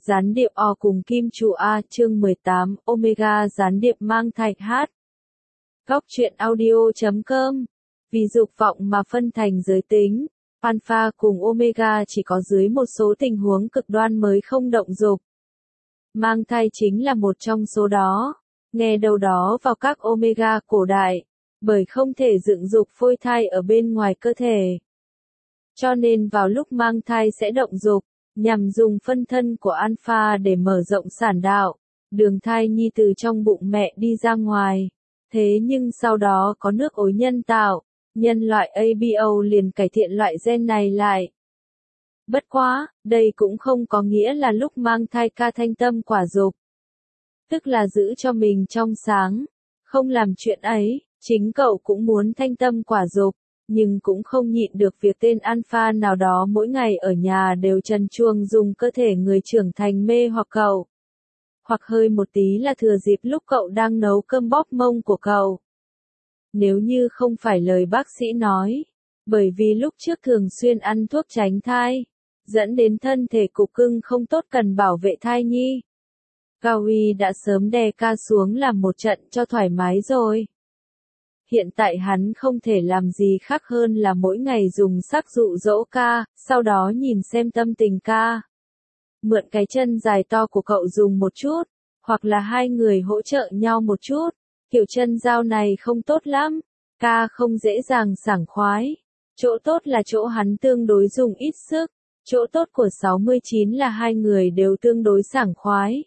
Gián điệp O cùng Kim Chủ A chương 18 Omega gián điệp mang thạch hát. Góc truyện audio.com. Vì dục vọng mà phân thành giới tính, Alpha cùng Omega chỉ có dưới một số tình huống cực đoan mới không động dục. Mang thai chính là một trong số đó. Nghe đâu đó vào các Omega cổ đại, bởi không thể dựng dục phôi thai ở bên ngoài cơ thể. Cho nên vào lúc mang thai sẽ động dục, nhằm dùng phân thân của Alpha để mở rộng sản đạo, đường thai nhi từ trong bụng mẹ đi ra ngoài. Thế nhưng sau đó có nước ối nhân tạo, nhân loại ABO liền cải thiện loại gen này lại. Bất quá, đây cũng không có nghĩa là lúc mang thai ca thanh tâm quả dục. Tức là giữ cho mình trong sáng, không làm chuyện ấy, chính cậu cũng muốn thanh tâm quả dục. Nhưng cũng không nhịn được việc tên Alpha nào đó mỗi ngày ở nhà đều trần truồng dùng cơ thể người trưởng thành mê hoặc cậu. Hoặc hơi một tí là thừa dịp lúc cậu đang nấu cơm bóp mông của cậu. Nếu như không phải lời bác sĩ nói, bởi vì lúc trước thường xuyên ăn thuốc tránh thai, dẫn đến thân thể cục cưng không tốt cần bảo vệ thai nhi. Gaui đã sớm đè ca xuống làm một trận cho thoải mái rồi. Hiện tại hắn không thể làm gì khác hơn là mỗi ngày dùng sắc dụ dỗ ca, sau đó nhìn xem tâm tình ca. Mượn cái chân dài to của cậu dùng một chút, hoặc là hai người hỗ trợ nhau một chút. Kiểu chân dao này không tốt lắm, ca không dễ dàng sảng khoái. Chỗ tốt là chỗ hắn tương đối dùng ít sức, chỗ tốt của 69 là hai người đều tương đối sảng khoái.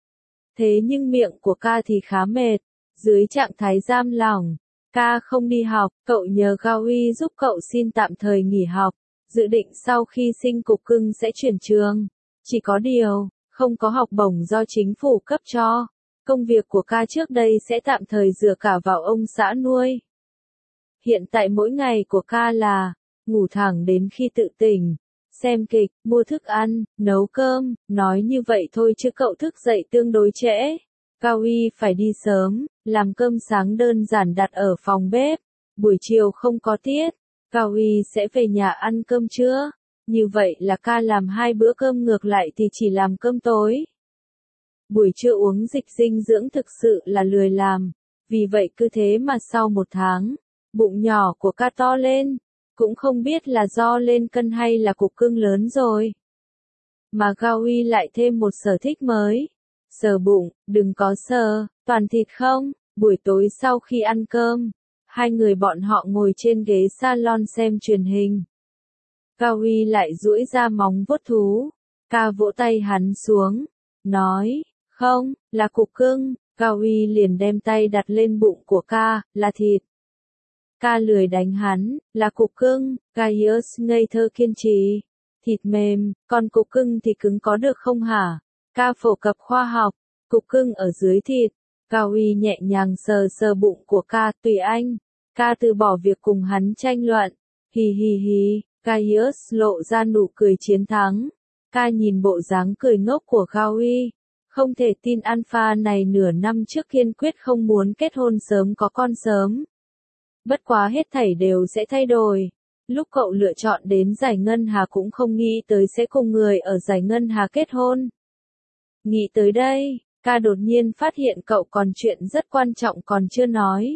Thế nhưng miệng của ca thì khá mệt, dưới trạng thái giam lỏng. Ca không đi học, cậu nhờ Gaui giúp cậu xin tạm thời nghỉ học, dự định sau khi sinh cục cưng sẽ chuyển trường. Chỉ có điều, không có học bổng do chính phủ cấp cho. Công việc của ca trước đây sẽ tạm thời dựa cả vào ông xã nuôi. Hiện tại mỗi ngày của ca là ngủ thẳng đến khi tự tỉnh, xem kịch, mua thức ăn, nấu cơm, nói như vậy thôi chứ cậu thức dậy tương đối trễ. Gaui phải đi sớm, làm cơm sáng đơn giản đặt ở phòng bếp. Buổi chiều không có tiết, Gaui sẽ về nhà ăn cơm trưa. Như vậy là ca làm 2 bữa cơm, ngược lại thì chỉ làm cơm tối. Buổi trưa uống dịch dinh dưỡng thực sự là lười làm. Vì vậy cứ thế mà sau 1 tháng, bụng nhỏ của ca to lên. Cũng không biết là do lên cân hay là cục cưng lớn rồi. Mà Gaui lại thêm một sở thích mới. Sờ bụng, đừng có sờ, toàn thịt không. Buổi tối sau khi ăn cơm, hai người bọn họ ngồi trên ghế salon xem truyền hình. Gaui lại duỗi ra móng vuốt thú. Ca vỗ tay hắn xuống, nói, không, là cục cưng. Gaui liền đem tay đặt lên bụng của ca, là thịt. Ca lười đánh hắn, là cục cưng. Gaius ngây thơ kiên trì. Thịt mềm, còn cục cưng thì cứng có được không hả? Ca phổ cập khoa học, cục cưng ở dưới thịt. Gaui nhẹ nhàng sờ sờ bụng của ca, tùy anh. Ca từ bỏ việc cùng hắn tranh luận. Hì hì hì, Gaius lộ ra nụ cười chiến thắng. Ca nhìn bộ dáng cười ngốc của Gaui. Không thể tin Alpha này nửa năm trước kiên quyết không muốn kết hôn sớm có con sớm. Bất quá hết thảy đều sẽ thay đổi. Lúc cậu lựa chọn đến Giải Ngân Hà cũng không nghĩ tới sẽ cùng người ở Giải Ngân Hà kết hôn. Nghĩ tới đây, ca đột nhiên phát hiện cậu còn chuyện rất quan trọng còn chưa nói.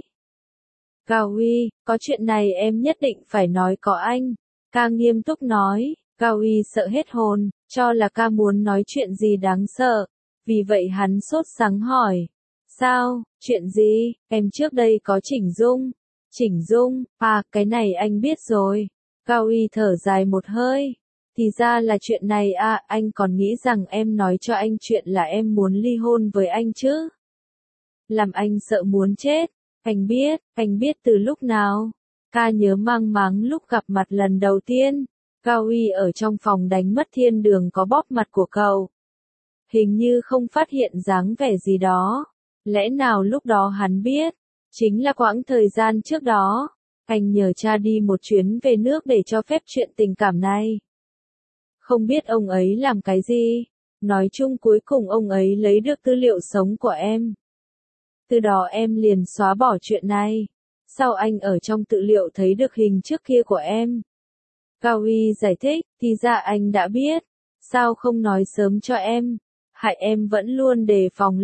Gaui, có chuyện này em nhất định phải nói có anh. Ca nghiêm túc nói. Gaui sợ hết hồn, cho là ca muốn nói chuyện gì đáng sợ. Vì vậy hắn sốt sắng hỏi. Sao, chuyện gì, em trước đây có chỉnh dung. Chỉnh dung, à, cái này anh biết rồi. Gaui thở dài một hơi. Thì ra là chuyện này à, anh còn nghĩ rằng em nói cho anh chuyện là em muốn ly hôn với anh chứ. Làm anh sợ muốn chết. Anh biết từ lúc nào. Ca nhớ mang máng lúc gặp mặt lần đầu tiên. Gaui ở trong phòng đánh mất thiên đường có bóp mặt của cậu. Hình như không phát hiện dáng vẻ gì đó. Lẽ nào lúc đó hắn biết? Chính là quãng thời gian trước đó. Anh nhờ cha đi một chuyến về nước để cho phép chuyện tình cảm này. Không biết ông ấy làm cái gì. Nói chung cuối cùng ông ấy lấy được tư liệu sống của em. Từ đó em liền xóa bỏ chuyện này. Sau anh ở trong tư liệu thấy được hình trước kia của em. Gaui giải thích, thì ra anh đã biết. Sao không nói sớm cho em? Hại em vẫn luôn đề phòng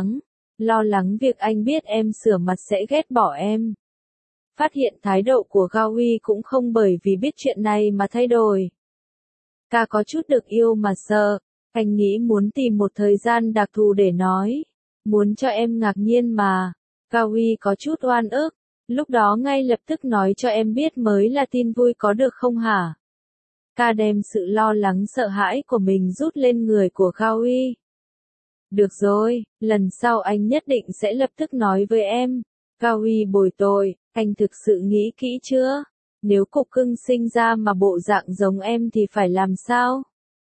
lo lắng việc anh biết em sửa mặt sẽ ghét bỏ em. Phát hiện thái độ của Gao Uy cũng không bởi vì biết chuyện này mà thay đổi. Ca có chút được yêu mà sợ, anh nghĩ muốn tìm một thời gian đặc thù để nói, muốn cho em ngạc nhiên mà. Gao Uy có chút oan ức, lúc đó ngay lập tức nói cho em biết mới là tin vui có được không hả? Ca đem sự lo lắng sợ hãi của mình rút lên người của Gao Uy. Được rồi, lần sau anh nhất định sẽ lập tức nói với em. Gao Uy bồi tội, anh thực sự nghĩ kỹ chưa? Nếu cục cưng sinh ra mà bộ dạng giống em thì phải làm sao?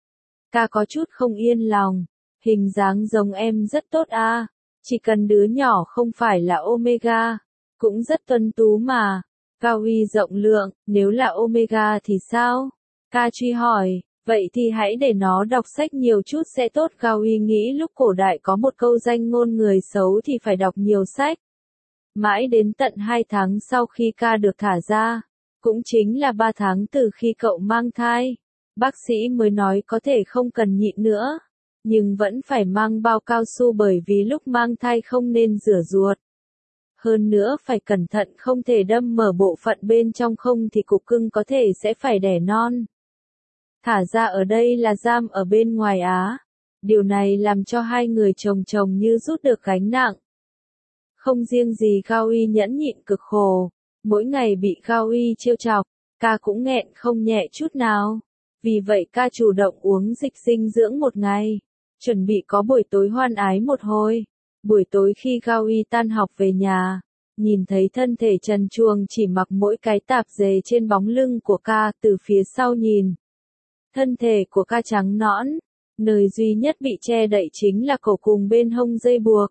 Ca có chút không yên lòng, hình dáng giống em rất tốt à, chỉ cần đứa nhỏ không phải là Omega, cũng rất tuấn tú mà. Gao Uy rộng lượng, nếu là Omega thì sao? Ca truy hỏi, vậy thì hãy để nó đọc sách nhiều chút sẽ tốt. Gao Uy nghĩ lúc cổ đại có một câu danh ngôn người xấu thì phải đọc nhiều sách. Mãi đến tận 2 tháng sau khi Ca được thả ra, cũng chính là 3 tháng từ khi cậu mang thai, bác sĩ mới nói có thể không cần nhịn nữa, nhưng vẫn phải mang bao cao su bởi vì lúc mang thai không nên rửa ruột. Hơn nữa phải cẩn thận không thể đâm mở bộ phận bên trong không thì cục cưng có thể sẽ phải đẻ non. Thả ra ở đây là giam ở bên ngoài Á. Điều này làm cho hai người chồng chồng như rút được gánh nặng. Không riêng gì Gao Uy nhẫn nhịn cực khổ, mỗi ngày bị Gao Uy trêu chọc, Ca cũng nghẹn không nhẹ chút nào. Vì vậy Ca chủ động uống dịch dinh dưỡng một ngày, chuẩn bị có buổi tối hoan ái một hồi. Buổi tối khi Gao Uy tan học về nhà, nhìn thấy thân thể trần truồng chỉ mặc mỗi cái tạp dề trên bóng lưng của Ca, từ phía sau nhìn. Thân thể của Ca trắng nõn, nơi duy nhất bị che đậy chính là cổ cùng bên hông dây buộc.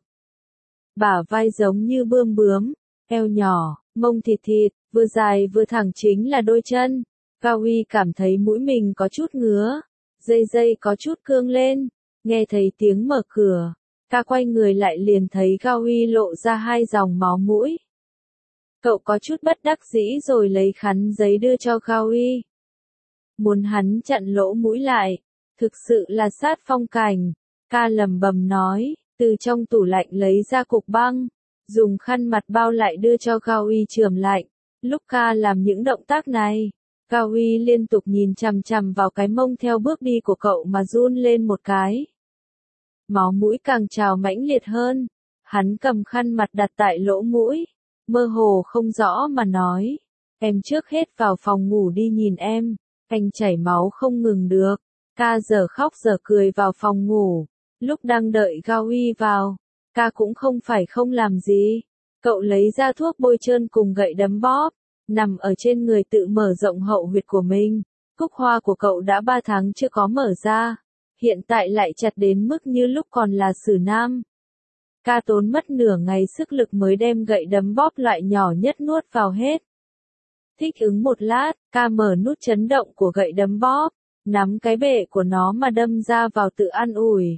Bả vai giống như bươm bướm, eo nhỏ, mông thịt thịt, vừa dài vừa thẳng chính là đôi chân. Gao Uy cảm thấy mũi mình có chút ngứa, dây có chút cương lên, nghe thấy tiếng mở cửa. Ca quay người lại liền thấy Gao Uy lộ ra 2 dòng máu mũi. Cậu có chút bất đắc dĩ rồi lấy khăn giấy đưa cho Gao Uy. Muốn hắn chặn lỗ mũi lại, thực sự là sát phong cảnh. Ca lầm bầm nói, từ trong tủ lạnh lấy ra cục băng, dùng khăn mặt bao lại đưa cho Gao Uy chườm lạnh. Lúc Ca làm những động tác này, Gao Uy liên tục nhìn chằm chằm vào cái mông theo bước đi của cậu mà run lên một cái. Máu mũi càng trào mãnh liệt hơn, hắn cầm khăn mặt đặt tại lỗ mũi, mơ hồ không rõ mà nói, em trước hết vào phòng ngủ đi nhìn em, anh chảy máu không ngừng được. Ca giờ khóc giờ cười vào phòng ngủ, lúc đang đợi Gao Uy vào, Ca cũng không phải không làm gì, cậu lấy ra thuốc bôi trơn cùng gậy đấm bóp, nằm ở trên người tự mở rộng hậu huyệt của mình. Cúc hoa của cậu đã 3 tháng chưa có mở ra, hiện tại lại chặt đến mức như lúc còn là xử nam. Ca tốn mất nửa ngày sức lực mới đem gậy đấm bóp loại nhỏ nhất nuốt vào hết. Thích ứng một lát, Ca mở nút chấn động của gậy đấm bóp, nắm cái bệ của nó mà đâm ra vào tự an ủi.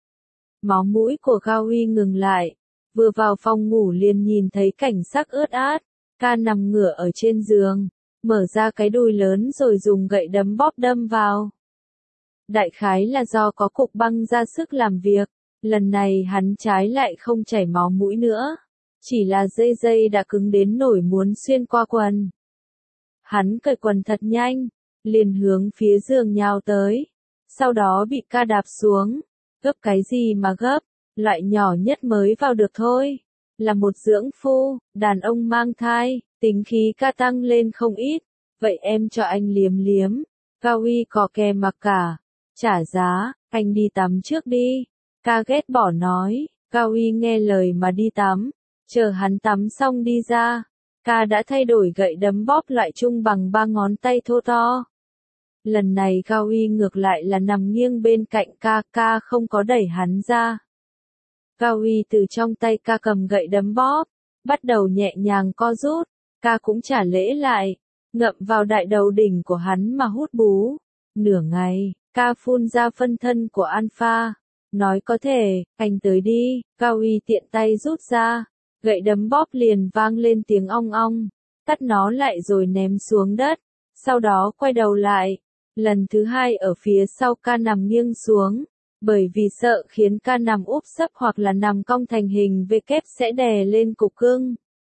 Máu mũi của Gao Uy ngừng lại, vừa vào phòng ngủ liền nhìn thấy cảnh sắc ướt át. Ca nằm ngửa ở trên giường, mở ra cái đùi lớn rồi dùng gậy đấm bóp đâm vào. Đại khái là do có cục băng ra sức làm việc, lần này hắn trái lại không chảy máu mũi nữa, chỉ là dây đã cứng đến nổi muốn xuyên qua quần. Hắn cởi quần thật nhanh, liền hướng phía giường nhào tới, sau đó bị Ca đạp xuống. Gấp cái gì mà gấp, loại nhỏ nhất mới vào được thôi. Là một dưỡng phu, đàn ông mang thai, tính khí Ca tăng lên không ít, vậy em cho anh liếm liếm. Gao Uy cò kè mặc cả, trả giá, anh đi tắm trước đi. Ca ghét bỏ nói, Gao Uy nghe lời mà đi tắm, chờ hắn tắm xong đi ra. Ca đã thay đổi gậy đấm bóp loại trung bằng 3 ngón tay thô to. Lần này Gao Uy ngược lại là nằm nghiêng bên cạnh Ca, Ca không có đẩy hắn ra. Gao Uy từ trong tay Ca cầm gậy đấm bóp, bắt đầu nhẹ nhàng co rút, Ca cũng trả lễ lại, ngậm vào đại đầu đỉnh của hắn mà hút bú. Nửa ngày, Ca phun ra phân thân của Alpha, nói có thể, anh tới đi. Gao Uy tiện tay rút ra, gậy đấm bóp liền vang lên tiếng ong ong, tắt nó lại rồi ném xuống đất, sau đó quay đầu lại, Lần thứ hai ở phía sau ca nằm nghiêng xuống, bởi vì sợ khiến ca nằm úp sấp hoặc là nằm cong thành hình V kép sẽ đè lên cục cưng.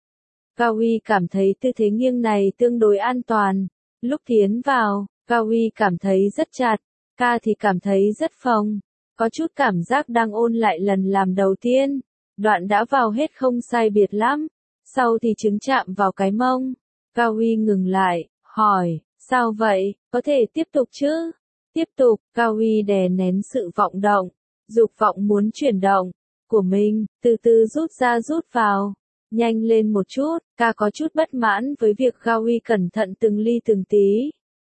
Cao Uy cảm thấy tư thế nghiêng này tương đối an toàn. Lúc tiến vào, Cao Uy cảm thấy rất chặt, ca thì cảm thấy rất phồng, có chút cảm giác đang ôn lại lần làm đầu tiên. Đoạn đã vào hết không sai biệt lắm, sau thì trứng chạm vào cái mông. Cao Uy ngừng lại, hỏi, sao vậy, có thể tiếp tục chứ? Tiếp tục, Cao Uy đè nén sự vọng động, dục vọng muốn chuyển động của mình, từ từ rút ra rút vào. Nhanh lên một chút, ca có chút bất mãn với việc Cao Uy cẩn thận từng ly từng tí.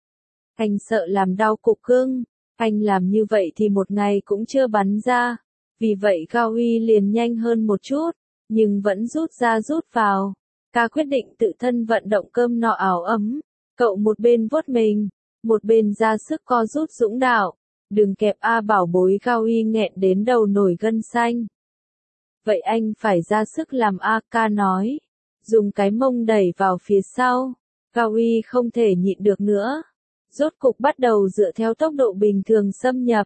Anh sợ làm đau cục cưng, anh làm như vậy thì một ngày cũng chưa bắn ra. Vì vậy Cao Uy liền nhanh hơn một chút, nhưng vẫn rút ra rút vào. Ca quyết định tự thân vận động cơm nọ ảo ấm. Cậu một bên vuốt mình, một bên ra sức co rút dũng đạo. Đừng kẹp A bảo bối, Cao Uy nghẹn đến đầu nổi gân xanh. Vậy anh phải ra sức làm A, ca nói. Dùng cái mông đẩy vào phía sau. Cao Uy không thể nhịn được nữa. Rốt cục bắt đầu dựa theo tốc độ bình thường xâm nhập.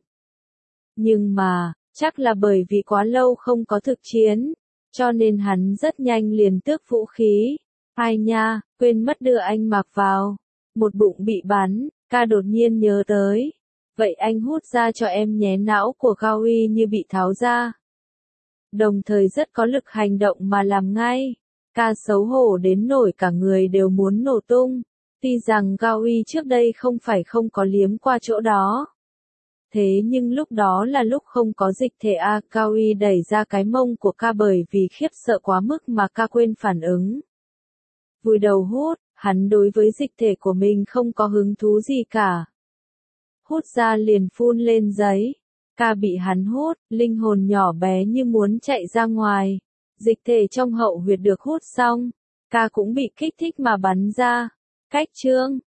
Nhưng mà, chắc là bởi vì quá lâu không có thực chiến, cho nên hắn rất nhanh liền tước vũ khí. Ai nha, quên mất đưa anh mặc vào. Một bụng bị bắn, ca đột nhiên nhớ tới. Vậy anh hút ra cho em nhé, não của Cao Uy như bị tháo ra. Đồng thời rất có lực hành động mà làm ngay. Ca xấu hổ đến nổi cả người đều muốn nổ tung. Tuy rằng Cao Uy trước đây không phải không có liếm qua chỗ đó. Thế nhưng lúc đó là lúc không có dịch thể A, Cao Uy đẩy ra cái mông của ca bởi vì khiếp sợ quá mức mà ca quên phản ứng. Vùi đầu hút, hắn đối với dịch thể của mình không có hứng thú gì cả. Hút ra liền phun lên giấy. Ca bị hắn hút, linh hồn nhỏ bé như muốn chạy ra ngoài. Dịch thể trong hậu huyệt được hút xong, ca cũng bị kích thích mà bắn ra. Cách chương